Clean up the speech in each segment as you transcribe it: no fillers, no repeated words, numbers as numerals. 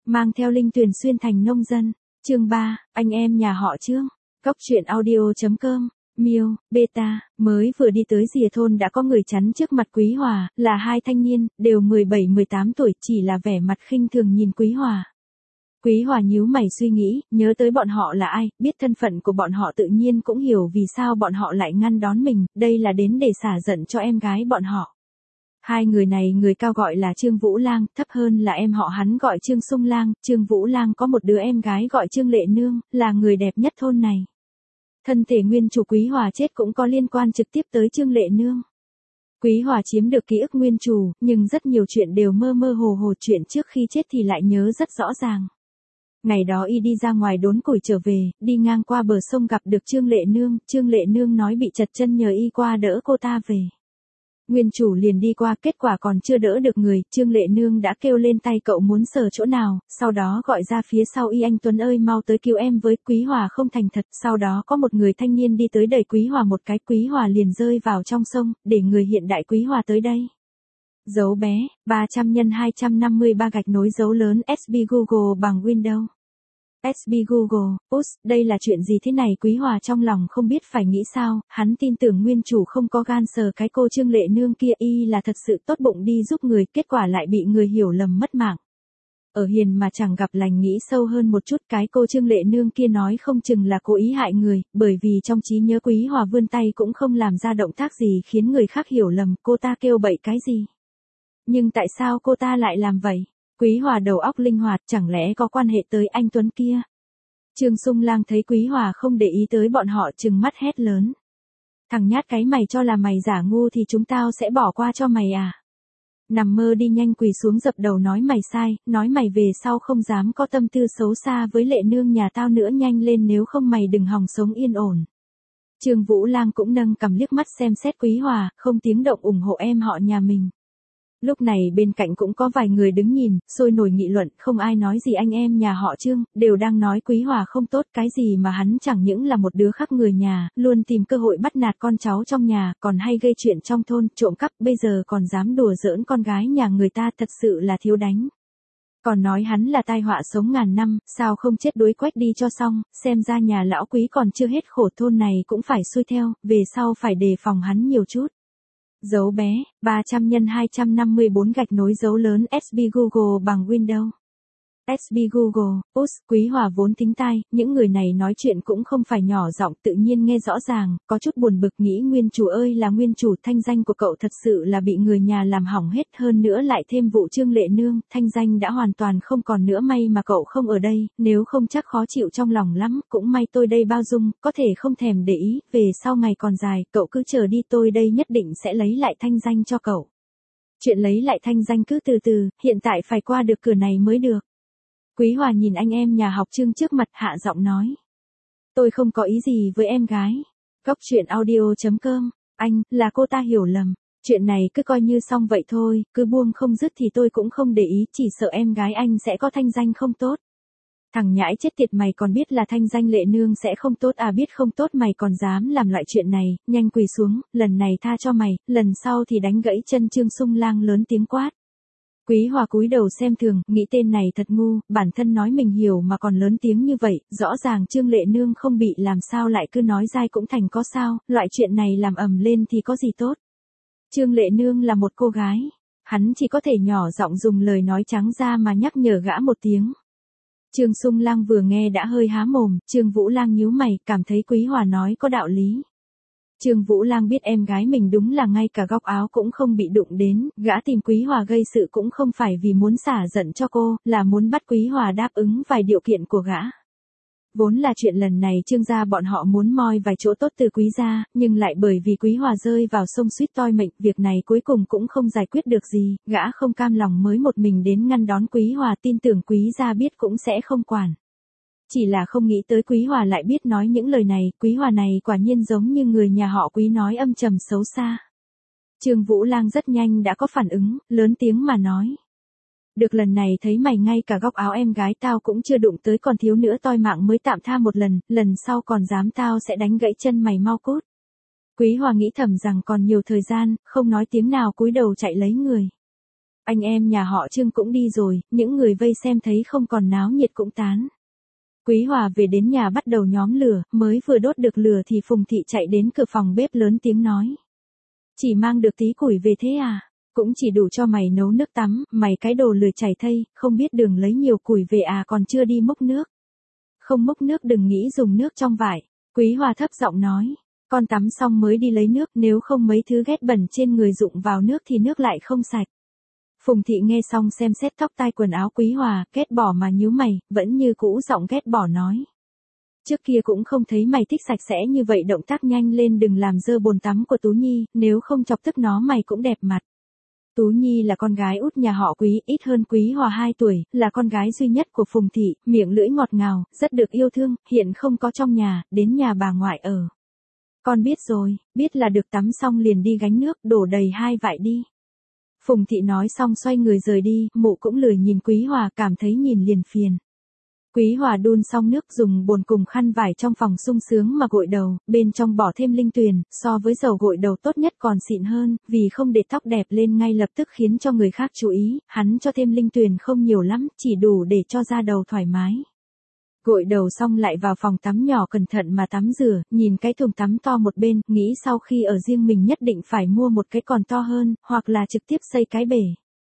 mang theo Linh Tuyền xuyên thành nông dân. Chương 3, anh em nhà họ Trương. Cóc truyện audio.com. Miêu, Beta, mới vừa đi tới rìa thôn đã có người chắn trước mặt Quý Hòa, là hai thanh niên, đều 17-18 tuổi, chỉ là vẻ mặt khinh thường nhìn Quý Hòa. Quý Hòa nhíu mày suy nghĩ, nhớ tới bọn họ là ai, biết thân phận của bọn họ tự nhiên cũng hiểu vì sao bọn họ lại ngăn đón mình, đây là đến để xả giận cho em gái bọn họ. Hai người này người cao gọi là Trương Vũ Lang, thấp hơn là em họ hắn gọi Trương Sung Lang, Trương Vũ Lang có một đứa em gái gọi Trương Lệ Nương, là người đẹp nhất thôn này. Thân thể nguyên chủ Quý Hòa chết cũng có liên quan trực tiếp tới Trương Lệ Nương. Quý Hòa chiếm được ký ức nguyên chủ, nhưng rất nhiều chuyện đều mơ mơ hồ hồ, chuyện trước khi chết thì lại nhớ rất rõ ràng. Ngày đó y đi ra ngoài đốn củi trở về, đi ngang qua bờ sông gặp được Trương Lệ Nương nói bị chật chân nhờ y qua đỡ cô ta về. Nguyên chủ liền đi qua, kết quả còn chưa đỡ được người, Trương Lệ Nương đã kêu lên tay cậu muốn sờ chỗ nào, sau đó gọi ra phía sau y, anh Tuấn ơi mau tới cứu em với. Quý Hòa không thành thật, sau đó có một người thanh niên đi tới đẩy Quý Hòa một cái, Quý Hòa liền rơi vào trong sông, để người hiện đại Quý Hòa tới đây. Dấu bé, 300 x 253 gạch nối dấu lớn SB Google bằng Windows. SB Google, đây là chuyện gì thế này? Quý Hòa trong lòng không biết phải nghĩ sao, hắn tin tưởng nguyên chủ không có gan sờ cái cô Trương Lệ Nương kia, y là thật sự tốt bụng đi giúp người, kết quả lại bị người hiểu lầm mất mạng. Ở hiền mà chẳng gặp lành, nghĩ sâu hơn một chút, cái cô Trương Lệ Nương kia nói không chừng là cố ý hại người, bởi vì trong trí nhớ Quý Hòa vươn tay cũng không làm ra động tác gì khiến người khác hiểu lầm cô ta kêu bậy cái gì. Nhưng tại sao cô ta lại làm vậy? Quý Hòa đầu óc linh hoạt, chẳng lẽ có quan hệ tới anh Tuấn kia? Trương Sung Lang thấy Quý Hòa không để ý tới bọn họ, trừng mắt hét lớn. Thằng nhát cái, mày cho là mày giả ngu thì chúng tao sẽ bỏ qua cho mày à? Nằm mơ đi, nhanh quỳ xuống dập đầu nói mày sai, nói mày về sau không dám có tâm tư xấu xa với Lệ Nương nhà tao nữa, nhanh lên nếu không mày đừng hòng sống yên ổn. Trương Vũ Lang cũng nâng cằm liếc mắt xem xét Quý Hòa, không tiếng động ủng hộ em họ nhà mình. Lúc này bên cạnh cũng có vài người đứng nhìn, sôi nổi nghị luận, không ai nói gì anh em nhà họ Trương, đều đang nói Quý Hòa không tốt, cái gì mà hắn chẳng những là một đứa khác người nhà, luôn tìm cơ hội bắt nạt con cháu trong nhà, còn hay gây chuyện trong thôn, trộm cắp, bây giờ còn dám đùa giỡn con gái nhà người ta, thật sự là thiếu đánh. Còn nói hắn là tai họa sống ngàn năm, sao không chết đuối quách đi cho xong, xem ra nhà lão Quý còn chưa hết khổ, thôn này cũng phải xuôi theo, về sau phải đề phòng hắn nhiều chút. Dấu bé, 300 x 254 gạch nối dấu lớn SB Google bằng Windows. SB Google, Quý Hòa vốn thính tai, những người này nói chuyện cũng không phải nhỏ giọng, tự nhiên nghe rõ ràng, có chút buồn bực nghĩ nguyên chủ ơi là nguyên chủ, thanh danh của cậu thật sự là bị người nhà làm hỏng hết, hơn nữa lại thêm vụ Trương Lệ Nương, thanh danh đã hoàn toàn không còn nữa, may mà cậu không ở đây, nếu không chắc khó chịu trong lòng lắm, cũng may tôi đây bao dung, có thể không thèm để ý, về sau ngày còn dài, cậu cứ chờ đi, tôi đây nhất định sẽ lấy lại thanh danh cho cậu. Chuyện lấy lại thanh danh cứ từ từ, hiện tại phải qua được cửa này mới được. Quý Hòa nhìn anh em nhà học Trương trước mặt, hạ giọng nói. Tôi không có ý gì với em gái. Cóc truyện audio.com. Anh, là cô ta hiểu lầm. Chuyện này cứ coi như xong vậy thôi, cứ buông không dứt thì tôi cũng không để ý, chỉ sợ em gái anh sẽ có thanh danh không tốt. Thằng nhãi chết tiệt, mày còn biết là thanh danh Lệ Nương sẽ không tốt à? Biết không tốt mày còn dám làm loại chuyện này, nhanh quỳ xuống, lần này tha cho mày, lần sau thì đánh gãy chân. Trương Sung Lang lớn tiếng quát. Quý Hòa cúi đầu xem thường, nghĩ tên này thật ngu, bản thân nói mình hiểu mà còn lớn tiếng như vậy, rõ ràng Trương Lệ Nương không bị làm sao lại cứ nói dai cũng thành có sao, loại chuyện này làm ầm lên thì có gì tốt. Trương Lệ Nương là một cô gái, hắn chỉ có thể nhỏ giọng dùng lời nói trắng ra mà nhắc nhở gã một tiếng. Trương Sung Lang vừa nghe đã hơi há mồm, Trương Vũ Lang nhíu mày, cảm thấy Quý Hòa nói có đạo lý. Trương Vũ Lang biết em gái mình đúng là ngay cả góc áo cũng không bị đụng đến, gã tìm Quý Hòa gây sự cũng không phải vì muốn xả giận cho cô, là muốn bắt Quý Hòa đáp ứng vài điều kiện của gã. Vốn là chuyện lần này Trương gia bọn họ muốn moi vài chỗ tốt từ Quý gia, nhưng lại bởi vì Quý Hòa rơi vào sông suýt toi mệnh, việc này cuối cùng cũng không giải quyết được gì, gã không cam lòng mới một mình đến ngăn đón Quý Hòa, tin tưởng Quý gia biết cũng sẽ không quản. Chỉ là không nghĩ tới Quý Hòa lại biết nói những lời này, Quý Hòa này quả nhiên giống như người nhà họ Quý nói âm trầm xấu xa. Trương Vũ Lang rất nhanh đã có phản ứng, lớn tiếng mà nói. Được, lần này thấy mày ngay cả góc áo em gái tao cũng chưa đụng tới, còn thiếu nữa toi mạng mới tạm tha một lần, lần sau còn dám tao sẽ đánh gãy chân mày, mau cút. Quý Hòa nghĩ thầm rằng còn nhiều thời gian, không nói tiếng nào cúi đầu chạy lấy người. anh em nhà họ Trương cũng đi rồi, những người vây xem thấy không còn náo nhiệt cũng tán. Quý Hòa về đến nhà bắt đầu nhóm lửa, mới vừa đốt được lửa thì Phùng Thị chạy đến cửa phòng bếp lớn tiếng nói. Chỉ mang được tí củi về thế à? Cũng chỉ đủ cho mày nấu nước tắm, mày cái đồ lười chảy thây, không biết đường lấy nhiều củi về à, còn chưa đi múc nước. Không múc nước đừng nghĩ dùng nước trong vải. Quý Hòa thấp giọng nói. Con tắm xong mới đi lấy nước, nếu không mấy thứ ghét bẩn trên người rụng vào nước thì nước lại không sạch. Phùng Thị nghe xong xem xét tóc tai quần áo Quý Hòa, ghét bỏ mà nhíu mày, vẫn như cũ giọng ghét bỏ nói. Trước kia cũng không thấy mày thích sạch sẽ như vậy, động tác nhanh lên đừng làm dơ bồn tắm của Tú Nhi, nếu không chọc tức nó mày cũng đẹp mặt. Tú Nhi là con gái út nhà họ Quý, ít hơn Quý Hòa 2 tuổi, là con gái duy nhất của Phùng Thị, miệng lưỡi ngọt ngào, rất được yêu thương, hiện không có trong nhà, đến nhà bà ngoại ở. Con biết rồi, biết là được, tắm xong liền đi gánh nước, đổ đầy 2 vại đi. Phùng Thị nói xong xoay người rời đi, mụ cũng lười nhìn Quý Hòa, cảm thấy nhìn liền phiền. Quý Hòa đun xong nước dùng bồn cùng khăn vải trong phòng sung sướng mà gội đầu, bên trong bỏ thêm linh tuyền, so với dầu gội đầu tốt nhất còn xịn hơn, vì không để tóc đẹp lên ngay lập tức khiến cho người khác chú ý, hắn cho thêm linh tuyền không nhiều lắm, chỉ đủ để cho da đầu thoải mái. Gội đầu xong lại vào phòng tắm nhỏ cẩn thận mà tắm rửa, nhìn cái thùng tắm to một bên, nghĩ sau khi ở riêng mình nhất định phải mua một cái còn to hơn, hoặc là trực tiếp xây cái bể.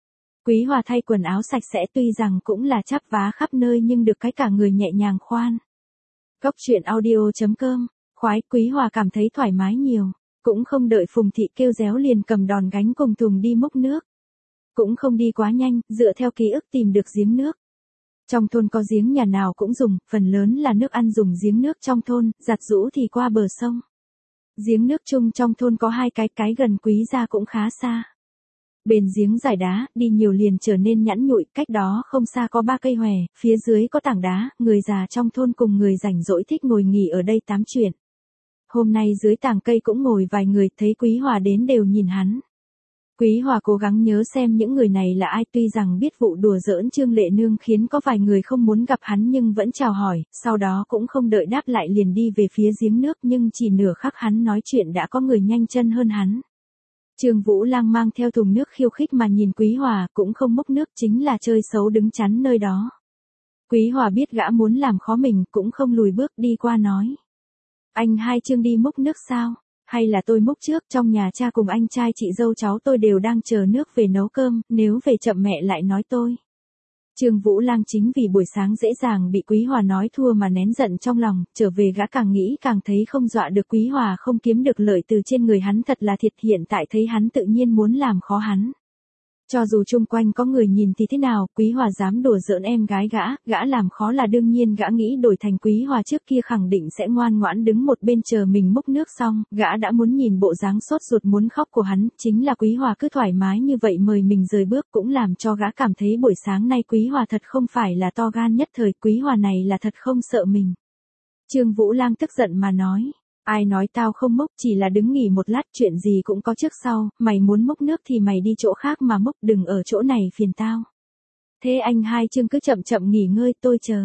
Quý Hòa thay quần áo sạch sẽ, tuy rằng cũng là chắp vá khắp nơi nhưng được cái cả người nhẹ nhàng khoan. Cốc truyện audio.com, khoái, Quý Hòa cảm thấy thoải mái nhiều, cũng không đợi Phùng Thị kêu réo liền cầm đòn gánh cùng thùng đi múc nước. Cũng không đi quá nhanh, dựa theo ký ức tìm được giếng nước. Trong thôn có giếng nhà nào cũng dùng, phần lớn là nước ăn dùng giếng nước trong thôn, giặt giũ thì qua bờ sông. Giếng nước chung trong thôn có 2 cái gần Quý gia cũng khá xa. Bên giếng giải đá, đi nhiều liền trở nên nhẵn nhụi, cách đó không xa có 3 cây hòe, phía dưới có tảng đá, người già trong thôn cùng người rảnh rỗi thích ngồi nghỉ ở đây tám chuyện. Hôm nay dưới tảng cây cũng ngồi vài người, thấy Quý Hòa đến đều nhìn hắn. Quý Hòa cố gắng nhớ xem những người này là ai, tuy rằng biết vụ đùa giỡn Trương Lệ Nương khiến có vài người không muốn gặp hắn nhưng vẫn chào hỏi, sau đó cũng không đợi đáp lại liền đi về phía giếng nước, nhưng chỉ nửa khắc hắn nói chuyện đã có người nhanh chân hơn hắn. Trương Vũ Lang mang theo thùng nước khiêu khích mà nhìn Quý Hòa, cũng không múc nước, chính là chơi xấu đứng chắn nơi đó. Quý Hòa biết gã muốn làm khó mình, cũng không lùi bước đi qua nói. Anh hai Trương đi múc nước sao? Hay là tôi múc trước, trong nhà cha cùng anh trai chị dâu cháu tôi đều đang chờ nước về nấu cơm, nếu về chậm mẹ lại nói tôi. Trương Vũ Lang chính vì buổi sáng dễ dàng bị Quý Hòa nói thua mà nén giận trong lòng, trở về gã càng nghĩ càng thấy không dọa được Quý Hòa, không kiếm được lợi từ trên người hắn thật là thiệt, hiện tại thấy hắn tự nhiên muốn làm khó hắn. Cho dù chung quanh có người nhìn thì thế nào, Quý Hòa dám đùa giỡn em gái gã làm khó là đương nhiên, gã nghĩ đổi thành Quý Hòa trước kia khẳng định sẽ ngoan ngoãn đứng một bên chờ mình múc nước xong, gã đã muốn nhìn bộ dáng sốt ruột muốn khóc của hắn, chính là Quý Hòa cứ thoải mái như vậy mời mình rời bước cũng làm cho gã cảm thấy buổi sáng nay Quý Hòa thật không phải là to gan nhất thời, Quý Hòa này là thật không sợ mình. Trương Vũ Lang tức giận mà nói. Ai nói tao không múc, chỉ là đứng nghỉ một lát, chuyện gì cũng có trước sau, mày muốn múc nước thì mày đi chỗ khác mà múc, đừng ở chỗ này phiền tao. Thế anh hai Trương cứ chậm chậm nghỉ ngơi, tôi chờ.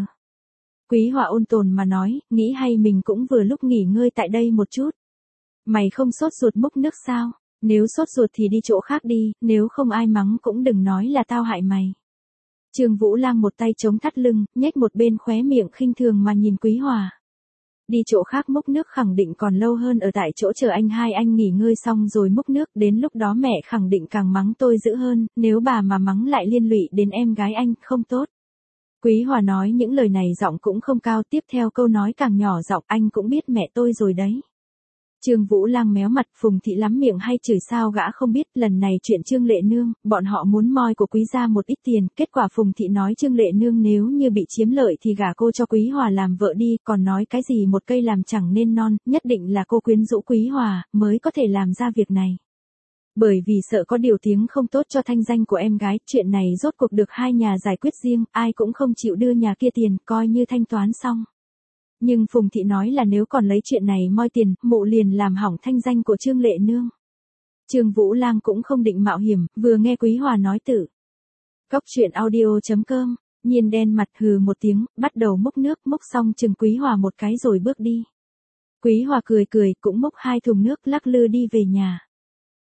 Quý Hòa ôn tồn mà nói, nghĩ hay mình cũng vừa lúc nghỉ ngơi tại đây một chút. Mày không sốt ruột múc nước sao? Nếu sốt ruột thì đi chỗ khác đi, nếu không ai mắng cũng đừng nói là tao hại mày. Trương Vũ Lang một tay chống thắt lưng, nhếch một bên khóe miệng khinh thường mà nhìn Quý Hòa. Đi chỗ khác múc nước khẳng định còn lâu hơn ở tại chỗ chờ anh hai anh nghỉ ngơi xong rồi múc nước, đến lúc đó mẹ khẳng định càng mắng tôi dữ hơn, nếu bà mà mắng lại liên lụy đến em gái anh, không tốt. Quý Hòa nói những lời này giọng cũng không cao, tiếp theo câu nói càng nhỏ giọng, anh cũng biết mẹ tôi rồi đấy. Trương Vũ Lang méo mặt, Phùng Thị lắm miệng hay chửi sao gã không biết, lần này chuyện Trương Lệ Nương, bọn họ muốn moi của Quý gia một ít tiền, kết quả Phùng Thị nói Trương Lệ Nương nếu như bị chiếm lợi thì gả cô cho Quý Hòa làm vợ đi, còn nói cái gì một cây làm chẳng nên non, nhất định là cô quyến rũ Quý Hòa, mới có thể làm ra việc này. Bởi vì sợ có điều tiếng không tốt cho thanh danh của em gái, chuyện này rốt cuộc được hai nhà giải quyết riêng, ai cũng không chịu đưa nhà kia tiền, coi như thanh toán xong. Nhưng Phùng Thị nói là nếu còn lấy chuyện này moi tiền, mụ liền làm hỏng thanh danh của Trương Lệ Nương. Trương Vũ Lang cũng không định mạo hiểm, vừa nghe Quý Hòa nói tự. Cốc truyện audio.com, Nhiên đen mặt hừ một tiếng, bắt đầu múc nước, múc xong chừng Quý Hòa một cái rồi bước đi. Quý Hòa cười cười, cũng múc 2 thùng nước lắc lư đi về nhà.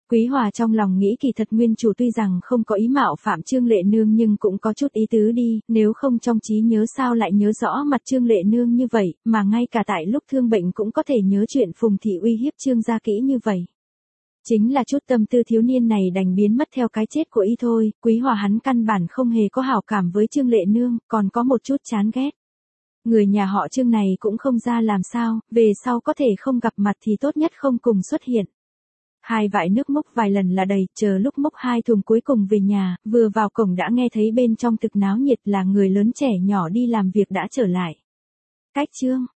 Quý Hòa trong lòng nghĩ kỳ thật nguyên chủ tuy rằng không có ý mạo phạm Trương Lệ Nương nhưng cũng có chút ý tứ đi, nếu không trong trí nhớ sao lại nhớ rõ mặt Trương Lệ Nương như vậy, mà ngay cả tại lúc thương bệnh cũng có thể nhớ chuyện Phùng Thị uy hiếp Trương gia kỹ như vậy. Chính là chút tâm tư thiếu niên này đành biến mất theo cái chết của y thôi, Quý Hòa hắn căn bản không hề có hảo cảm với Trương Lệ Nương, còn có một chút chán ghét. Người nhà họ Trương này cũng không ra làm sao, về sau có thể không gặp mặt thì tốt nhất không cùng xuất hiện. Hai vại nước múc vài lần là đầy, chờ lúc múc hai thùng cuối cùng về nhà, vừa vào cổng đã nghe thấy bên trong thực náo nhiệt là người lớn trẻ nhỏ đi làm việc đã trở lại. Cách Trương